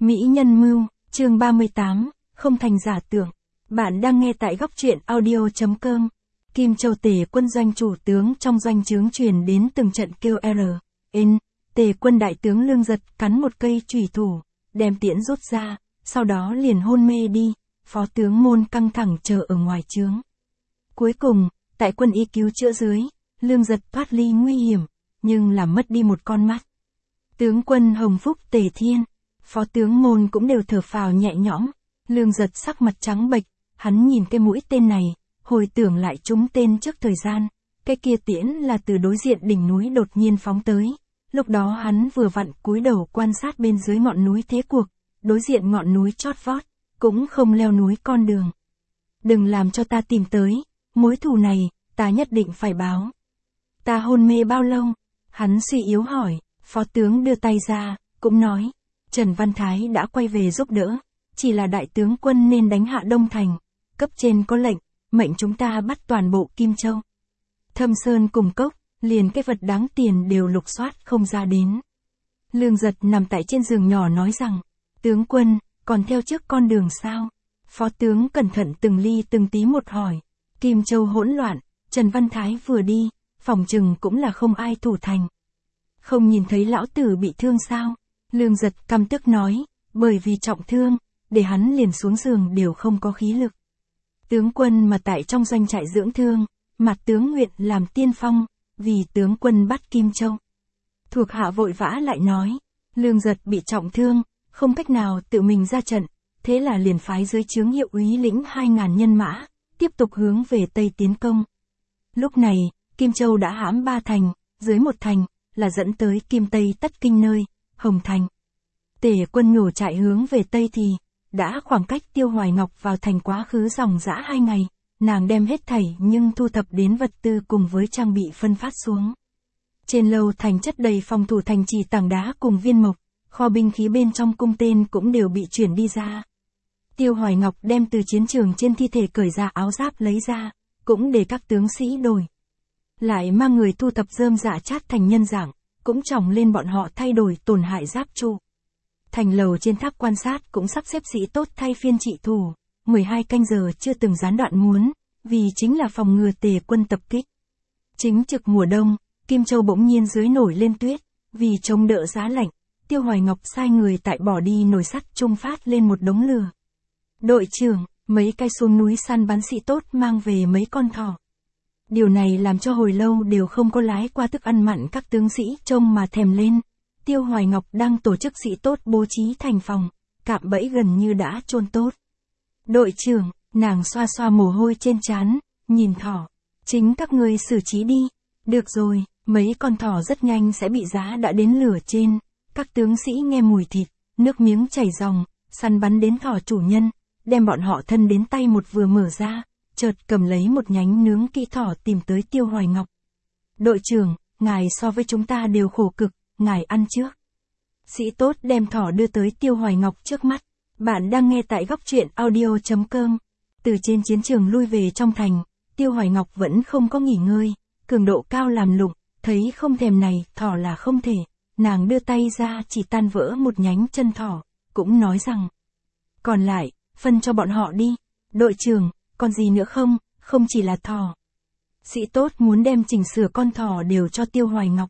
Mỹ nhân mưu, chương 38, không thành giả tưởng. Bạn đang nghe tại góc truyện audio.com. Kim Châu Tề quân doanh chủ tướng trong doanh trướng truyền đến từng trận kêu R.N. Tề quân đại tướng Lương Giật cắn một cây chùy thủ, đem tiễn rút ra, sau đó liền hôn mê đi. Phó tướng Môn căng thẳng chờ ở ngoài trướng. Cuối cùng, tại quân y cứu chữa dưới, Lương Giật thoát ly nguy hiểm, nhưng làm mất đi một con mắt. Tướng quân Hồng Phúc Tề Thiên, phó tướng Môn cũng đều thở phào nhẹ nhõm. Lương Giật sắc mặt trắng bệch, hắn nhìn cái mũi tên này, hồi tưởng lại trúng tên trước thời gian, cái kia tiễn là từ đối diện đỉnh núi đột nhiên phóng tới. Lúc đó hắn vừa vặn cúi đầu quan sát bên dưới ngọn núi thế cuộc, đối diện ngọn núi chót vót, cũng không leo núi con đường. Đừng làm cho ta tìm tới, mối thù này, ta nhất định phải báo. Ta hôn mê bao lâu? Hắn suy yếu hỏi, phó tướng đưa tay ra, cũng nói, Trần Văn Thái đã quay về giúp đỡ, chỉ là đại tướng quân nên đánh hạ Đông Thành, cấp trên có lệnh, mệnh chúng ta bắt toàn bộ Kim Châu. Thâm Sơn cùng cốc, liền cái vật đáng tiền đều lục soát không ra đến. Lương Giật nằm tại trên giường nhỏ nói rằng, tướng quân, còn theo trước con đường sao? Phó tướng cẩn thận từng ly từng tí một hỏi, Kim Châu hỗn loạn, Trần Văn Thái vừa đi, phòng chừng cũng là không ai thủ thành. Không nhìn thấy lão tử bị thương sao? Lương Giật căm tức nói, bởi vì trọng thương, để hắn liền xuống giường đều không có khí lực. Tướng quân mà tại trong doanh trại dưỡng thương, mặt tướng nguyện làm tiên phong, vì tướng quân bắt Kim Châu. Thuộc hạ vội vã lại nói, Lương Giật bị trọng thương, không cách nào tự mình ra trận, thế là liền phái dưới trướng hiệu úy lĩnh 2.000 nhân mã, tiếp tục hướng về Tây tiến công. Lúc này, Kim Châu đã hãm 3 thành, dưới một thành, là dẫn tới Kim Tây Tất Kinh nơi, Hồng Thành. Tề quân nhổ trại hướng về Tây thì, đã khoảng cách Tiêu Hoài Ngọc vào thành quá khứ dòng dã 2 ngày, nàng đem hết thảy nhưng thu thập đến vật tư cùng với trang bị phân phát xuống. Trên lầu thành chất đầy phòng thủ thành trì tảng đá cùng viên mộc, kho binh khí bên trong cung tên cũng đều bị chuyển đi ra. Tiêu Hoài Ngọc đem từ chiến trường trên thi thể cởi ra áo giáp lấy ra, cũng để các tướng sĩ đổi. Lại mang người thu thập rơm dạ chát thành nhân dạng, cũng chòng lên bọn họ thay đổi tổn hại giáp trụ. Thành lầu trên tháp quan sát cũng sắp xếp sĩ tốt thay phiên trị thủ, 12 canh giờ chưa từng gián đoạn muốn, vì chính là phòng ngừa Tề quân tập kích. Chính trực mùa đông, Kim Châu bỗng nhiên dưới nổi lên tuyết, vì chống đỡ giá lạnh, Tiêu Hoài Ngọc sai người tại bỏ đi nồi sắt trung phát lên một đống lửa. Đội trưởng, mấy cái xuống núi săn bắn sĩ tốt mang về mấy con thỏ. Điều này làm cho hồi lâu đều không có lái qua thức ăn mặn các tướng sĩ trông mà thèm lên. Tiêu Hoài Ngọc đang tổ chức sĩ tốt bố trí thành phòng, cạm bẫy gần như đã chôn tốt. Đội trưởng, nàng xoa xoa mồ hôi trên trán, nhìn thỏ. Chính các ngươi xử trí đi. Được rồi, mấy con thỏ rất nhanh sẽ bị giá đã đến lửa trên. Các tướng sĩ nghe mùi thịt, nước miếng chảy ròng, săn bắn đến thỏ chủ nhân, đem bọn họ thân đến tay một vừa mở ra, chợt cầm lấy một nhánh nướng kỹ thỏ tìm tới Tiêu Hoài Ngọc. Đội trưởng, ngài so với chúng ta đều khổ cực, ngài ăn trước. Sĩ tốt đem thỏ đưa tới Tiêu Hoài Ngọc trước mắt. Bạn đang nghe tại góc truyện audio.com. Từ trên chiến trường lui về trong thành, Tiêu Hoài Ngọc vẫn không có nghỉ ngơi, cường độ cao làm lụng, thấy không thèm này, thỏ là không thể. Nàng đưa tay ra chỉ tan vỡ một nhánh chân thỏ, cũng nói rằng, còn lại, phân cho bọn họ đi. Đội trưởng, còn gì nữa không, không chỉ là thỏ. Sĩ tốt muốn đem chỉnh sửa con thỏ đều cho Tiêu Hoài Ngọc.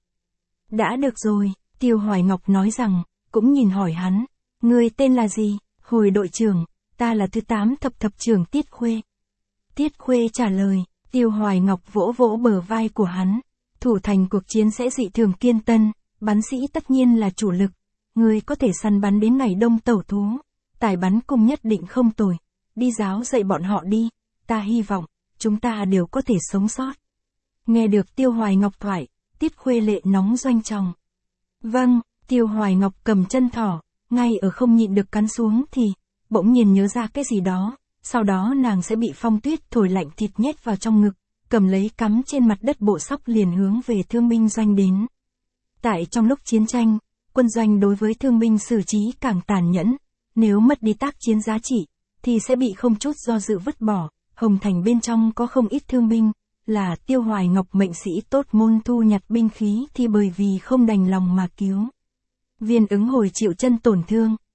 Đã được rồi, Tiêu Hoài Ngọc nói rằng, cũng nhìn hỏi hắn, ngươi tên là gì? Hồi đội trưởng, ta là thứ 8 thập trưởng Tiết Khuê. Tiết Khuê trả lời, Tiêu Hoài Ngọc vỗ vỗ bờ vai của hắn, thủ thành cuộc chiến sẽ dị thường kiên tân, bắn sĩ tất nhiên là chủ lực, ngươi có thể săn bắn đến ngày đông tẩu thú, tài bắn cung nhất định không tồi, đi giáo dạy bọn họ đi, ta hy vọng, chúng ta đều có thể sống sót. Nghe được Tiêu Hoài Ngọc thoại, Tiết Khuê lệ nóng doanh tròng. Vâng, Tiêu Hoài Ngọc cầm chân thỏ, ngay ở không nhịn được cắn xuống thì, bỗng nhiên nhớ ra cái gì đó, sau đó nàng sẽ bị phong tuyết thổi lạnh thịt nhét vào trong ngực, cầm lấy cắm trên mặt đất bộ sóc liền hướng về thương binh doanh đến. Tại trong lúc chiến tranh, quân doanh đối với thương binh xử trí càng tàn nhẫn, nếu mất đi tác chiến giá trị, thì sẽ bị không chút do dự vứt bỏ. Hồng Thành bên trong có không ít thương binh, là Tiêu Hoài Ngọc mệnh sĩ tốt Môn thu nhặt binh khí thì bởi vì không đành lòng mà cứu. Viên ứng hồi chịu chân tổn thương,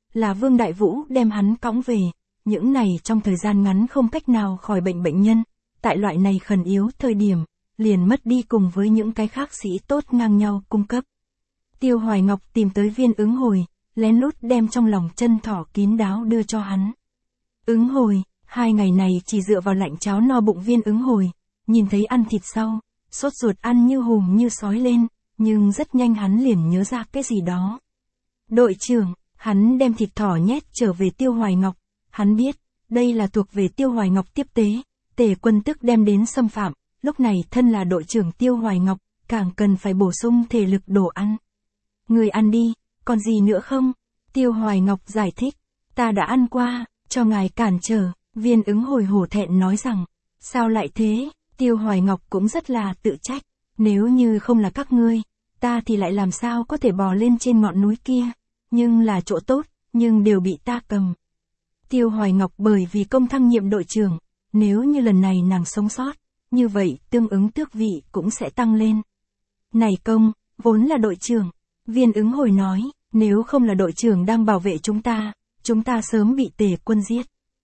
là Vương Đại Vũ đem hắn cõng về, những này trong thời gian ngắn không cách nào khỏi bệnh nhân, tại loại này khẩn yếu thời điểm, liền mất đi cùng với những cái khác sĩ tốt ngang nhau cung cấp. Tiêu Hoài Ngọc tìm tới Viên Ứng Hồi, lén lút đem trong lòng chân thỏ kín đáo đưa cho hắn. Ứng Hồi, 2 ngày này chỉ dựa vào lạnh cháo no bụng Viên Ứng Hồi, nhìn thấy ăn thịt sau, sốt ruột ăn như hùm như sói lên, nhưng rất nhanh hắn liền nhớ ra cái gì đó. Đội trưởng, hắn đem thịt thỏ nhét trở về Tiêu Hoài Ngọc, hắn biết, đây là thuộc về Tiêu Hoài Ngọc tiếp tế, Tề Quân tức đem đến xâm phạm, lúc này thân là đội trưởng Tiêu Hoài Ngọc, càng cần phải bổ sung thể lực đồ ăn. Người ăn đi, còn gì nữa không? Tiêu Hoài Ngọc giải thích, ta đã ăn qua, cho ngài cản trở, Viên Ứng Hồi hổ thẹn nói rằng, sao lại thế? Tiêu Hoài Ngọc cũng rất là tự trách, nếu như không là các ngươi, ta thì lại làm sao có thể bò lên trên ngọn núi kia, nhưng là chỗ tốt, nhưng đều bị ta cầm. Tiêu Hoài Ngọc bởi vì công thăng nhiệm đội trưởng, nếu như lần này nàng sống sót, như vậy tương ứng tước vị cũng sẽ tăng lên. Này công, vốn là đội trưởng, Viên Ứng Hồi nói, nếu không là đội trưởng đang bảo vệ chúng ta sớm bị Tề Quân giết.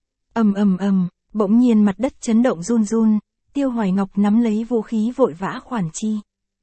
Bỗng nhiên mặt đất chấn động run run, Tiêu Hoài Ngọc nắm lấy vũ khí vội vã khoản chi.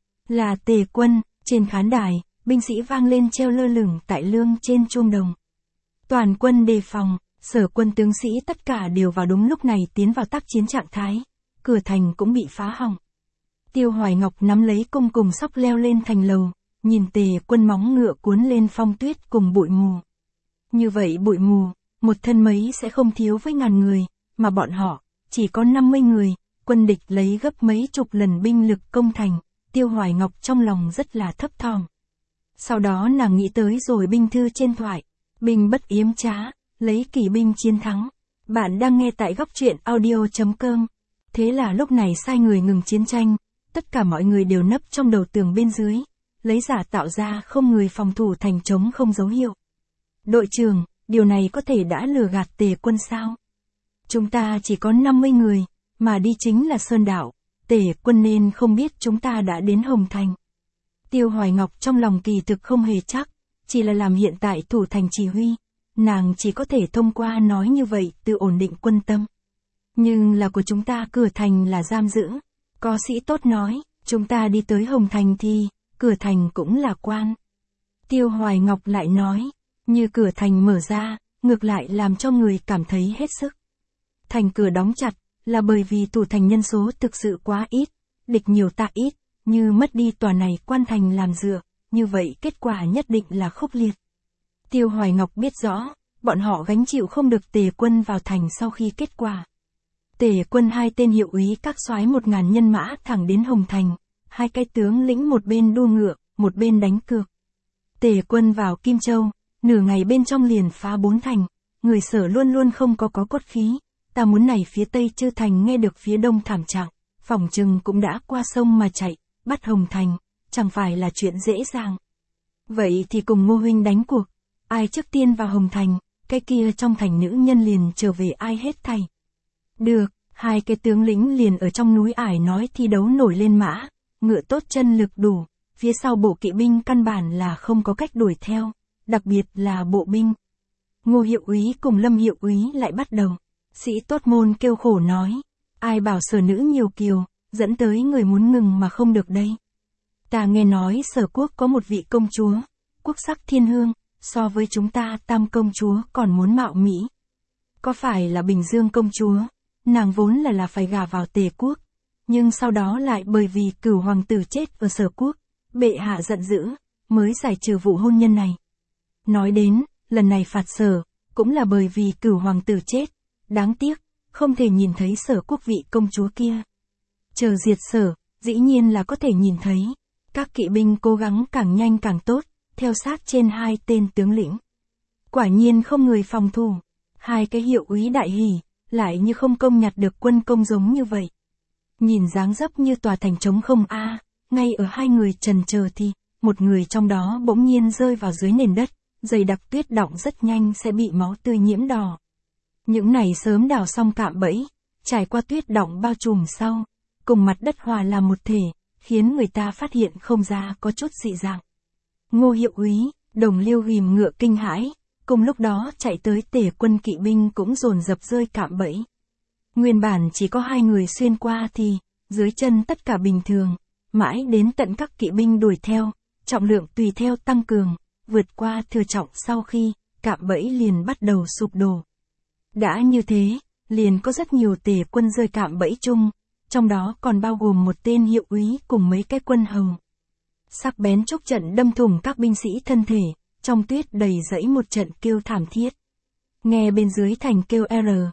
Là Tề Quân, trên khán đài, binh sĩ vang lên treo lơ lửng tại lương trên chuông đồng. Toàn quân đề phòng, Sở Quân tướng sĩ tất cả đều vào đúng lúc này tiến vào tác chiến trạng thái, cửa thành cũng bị phá hỏng. Tiêu Hoài Ngọc nắm lấy cung cùng sóc leo lên thành lầu, nhìn Tề Quân móng ngựa cuốn lên phong tuyết cùng bụi mù. Như vậy bụi mù, một thân mấy sẽ không thiếu với ngàn người, mà bọn họ, chỉ có 50 người, quân địch lấy gấp mấy chục lần binh lực công thành, Tiêu Hoài Ngọc trong lòng rất là thấp thỏm. Sau đó nàng nghĩ tới rồi binh thư trên thoại, binh bất yếm trá, lấy kỷ binh chiến thắng. Bạn đang nghe tại góc truyện audio.com. Thế là lúc này sai người ngừng chiến tranh, tất cả mọi người đều nấp trong đầu tường bên dưới, lấy giả tạo ra không người phòng thủ thành trống không dấu hiệu. Đội trưởng, điều này có thể đã lừa gạt Tề Quân sao? Chúng ta chỉ có 50 người, mà đi chính là Sơn Đảo, Tề Quân nên không biết chúng ta đã đến Hồng Thành. Tiêu Hoài Ngọc trong lòng kỳ thực không hề chắc, chỉ là làm hiện tại thủ thành chỉ huy, nàng chỉ có thể thông qua nói như vậy tự ổn định quân tâm. Nhưng là của chúng ta cửa thành là giam giữ, có sĩ tốt nói, chúng ta đi tới Hồng Thành thì, cửa thành cũng là quan. Tiêu Hoài Ngọc lại nói, như cửa thành mở ra, ngược lại làm cho người cảm thấy hết sức. Thành cửa đóng chặt, là bởi vì thủ thành nhân số thực sự quá ít, địch nhiều ta ít, như mất đi tòa này quan thành làm dựa, như vậy kết quả nhất định là khốc liệt. Tiêu Hoài Ngọc biết rõ, bọn họ gánh chịu không được Tề Quân vào thành sau khi kết quả. Tề Quân 2 tên hiệu úy các soái 1000 nhân mã thẳng đến Hồng Thành, 2 cái tướng lĩnh một bên đua ngựa, một bên đánh cược. Tề Quân vào Kim Châu, nửa ngày bên trong liền phá 4 thành, người Sở luôn luôn không có cốt khí, ta muốn này phía Tây Chư Thành nghe được phía Đông thảm trạng, phỏng chừng cũng đã qua sông mà chạy, bắt Hồng Thành, chẳng phải là chuyện dễ dàng. Vậy thì cùng Ngô huynh đánh cuộc, ai trước tiên vào Hồng Thành, cái kia trong thành nữ nhân liền trở về ai hết thảy. Được, 2 cái tướng lĩnh liền ở trong núi ải nói thi đấu nổi lên mã, ngựa tốt chân lực đủ, phía sau bộ kỵ binh căn bản là không có cách đuổi theo, đặc biệt là bộ binh. Ngô hiệu úy cùng Lâm hiệu úy lại bắt đầu, sĩ tốt môn kêu khổ nói, ai bảo Sở nữ nhiều kiều, dẫn tới người muốn ngừng mà không được đây. Ta nghe nói Sở quốc có một vị công chúa, quốc sắc thiên hương, so với chúng ta Tam công chúa còn muốn mạo mỹ. Có phải là Bình Dương công chúa, nàng vốn là phải gả vào Tề quốc, nhưng sau đó lại bởi vì Cửu hoàng tử chết ở Sở quốc, bệ hạ giận dữ, mới giải trừ vụ hôn nhân này. Nói đến, lần này phạt Sở, cũng là bởi vì Cửu hoàng tử chết, đáng tiếc, không thể nhìn thấy Sở quốc vị công chúa kia. Chờ diệt Sở, dĩ nhiên là có thể nhìn thấy, các kỵ binh cố gắng càng nhanh càng tốt, theo sát trên 2 tên tướng lĩnh. Quả nhiên không người phòng thủ, 2 cái hiệu úy đại hỉ, lại như không công nhặt được quân công giống như vậy. Nhìn dáng dấp như tòa thành trống không ngay ở 2 người trần chờ thì, một người trong đó bỗng nhiên rơi vào dưới nền đất, dày đặc tuyết đọng rất nhanh sẽ bị máu tươi nhiễm đỏ. Những này sớm đào xong cạm bẫy, trải qua tuyết đọng bao trùm sau, cùng mặt đất hòa làm một thể, khiến người ta phát hiện không ra có chút dị dạng. Ngô hiệu úy, Đồng Liêu ghìm ngựa kinh hãi, Cùng lúc đó chạy tới Tề quân kỵ binh cũng dồn dập rơi cạm bẫy. Nguyên bản chỉ có 2 người xuyên qua thì, dưới chân tất cả bình thường, mãi đến tận các kỵ binh đuổi theo, trọng lượng tùy theo tăng cường, vượt qua thừa trọng sau khi, cạm bẫy liền bắt đầu sụp đổ. Đã như thế, liền có rất nhiều Tề quân rơi cạm bẫy chung, trong đó còn bao gồm một tên hiệu úy cùng mấy cái quân hầu. Sắc bén chốc trận đâm thủng các binh sĩ thân thể, trong tuyết đầy rẫy một trận kêu thảm thiết. Nghe bên dưới thành kêu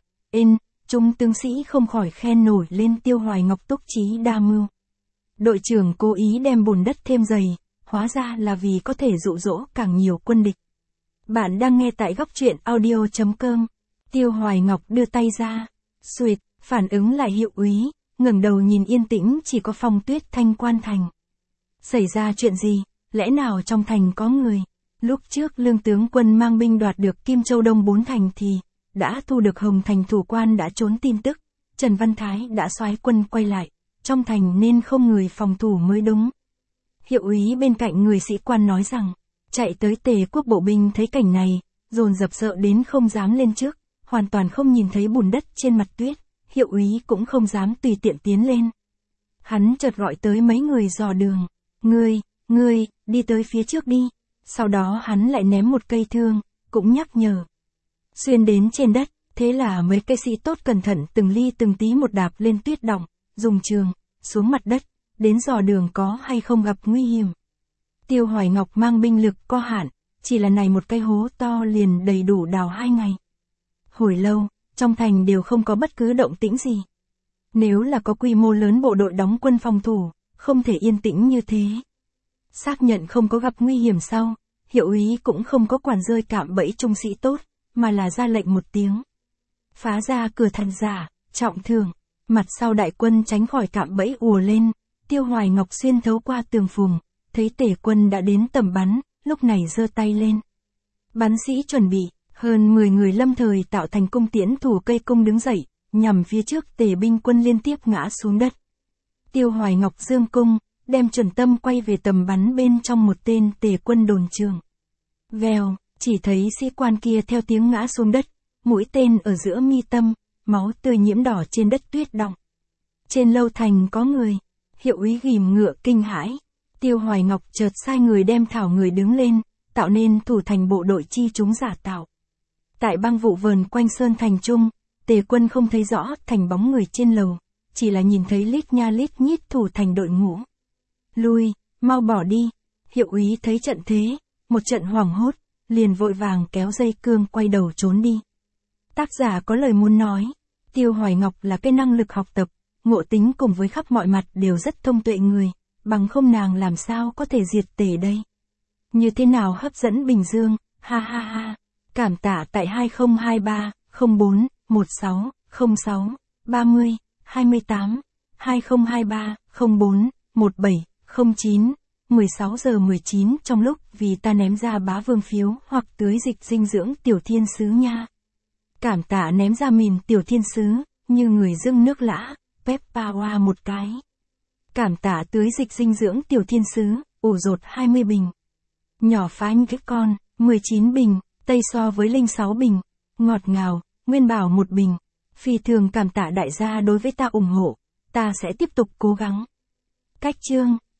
chúng tướng sĩ không khỏi khen nổi lên Tiêu Hoài Ngọc túc trí đa mưu. Đội trưởng cố ý đem bùn đất thêm dày, hóa ra là vì có thể dụ dỗ càng nhiều quân địch. Bạn đang nghe tại góc truyện audio.com. Tiêu Hoài Ngọc đưa tay ra, xuệt, phản ứng lại hiệu úy, ngẩng đầu nhìn yên tĩnh chỉ có Phong Tuyết Thanh quan thành. Xảy ra chuyện gì, lẽ nào trong thành có người? Lúc trước Lương tướng quân mang binh đoạt được Kim Châu Đông 4 thành thì, đã thu được Hồng Thành thủ quan đã trốn tin tức, Trần Văn Thái đã soái quân quay lại, trong thành nên không người phòng thủ mới đúng. Hiệu úy bên cạnh người sĩ quan nói rằng, chạy tới Tề quốc bộ binh thấy cảnh này, dồn dập sợ đến không dám lên trước, hoàn toàn không nhìn thấy bùn đất trên mặt tuyết, hiệu úy cũng không dám tùy tiện tiến lên. Hắn chợt gọi tới mấy người dò đường, ngươi, đi tới phía trước đi, sau đó hắn lại ném một cây thương, cũng nhắc nhở. Xuyên đến trên đất, thế là mấy cây sĩ tốt cẩn thận từng ly từng tí một đạp lên tuyết đọng, dùng trường, xuống mặt đất, đến dò đường có hay không gặp nguy hiểm. Tiêu Hoài Ngọc mang binh lực có hạn, chỉ là này một cái hố to liền đầy đủ đào 2 ngày. Hồi lâu, trong thành đều không có bất cứ động tĩnh gì. Nếu là có quy mô lớn bộ đội đóng quân phòng thủ, không thể yên tĩnh như thế. Xác nhận không có gặp nguy hiểm sau, hiệu úy cũng không có quản rơi cạm bẫy trung sĩ tốt, mà là ra lệnh một tiếng. Phá ra cửa thành giả, trọng thương, mặt sau đại quân tránh khỏi cạm bẫy ùa lên, Tiêu Hoài Ngọc xuyên thấu qua tường phùng, thấy Tề quân đã đến tầm bắn, lúc này giơ tay lên. Bắn sĩ chuẩn bị, hơn 10 người lâm thời tạo thành cung tiễn thủ cây cung đứng dậy, nhằm phía trước Tề binh quân liên tiếp ngã xuống đất. Tiêu Hoài Ngọc dương cung, đem chuẩn tâm quay về tầm bắn bên trong một tên Tề quân đồn trường. Vèo, chỉ thấy sĩ quan kia theo tiếng ngã xuống đất, mũi tên ở giữa mi tâm, máu tươi nhiễm đỏ trên đất tuyết đọng. Trên lâu thành có người, hiệu úy ghìm ngựa kinh hãi. Tiêu Hoài Ngọc chợt sai người đem thảo người đứng lên, tạo nên thủ thành bộ đội chi chúng giả tạo. Tại băng vụ vờn quanh sơn thành trung, Tề quân không thấy rõ thành bóng người trên lầu, chỉ là nhìn thấy lít nha lít nhít thủ thành đội ngũ. Lui, mau bỏ đi. Hiệu úy thấy trận thế, một trận hoảng hốt, liền vội vàng kéo dây cương quay đầu trốn đi. Tác giả có lời muốn nói, Tiêu Hoài Ngọc là cái năng lực học tập, ngộ tính cùng với khắp mọi mặt đều rất thông tuệ người, bằng không nàng làm sao có thể diệt Tề đây. Như thế nào hấp dẫn Bình Dương, ha ha ha. Cảm tạ tại 2023 04 16 06 30 28 2023 04 17 09 16 giờ 19 trong lúc vì ta ném ra bá vương phiếu hoặc tưới dịch dinh dưỡng tiểu thiên sứ nha. Cảm tạ ném ra mìn tiểu thiên sứ, như người dưng nước lã, Peppa Hoa một cái. Cảm tạ tưới dịch dinh dưỡng tiểu thiên sứ, ủ rột 20 bình. Nhỏ phanh cái con, 19 bình, tây so với linh 6 bình. Ngọt ngào, Nguyên Bảo 1 bình. Phi thường cảm tạ đại gia đối với ta ủng hộ, ta sẽ tiếp tục cố gắng. Cách chương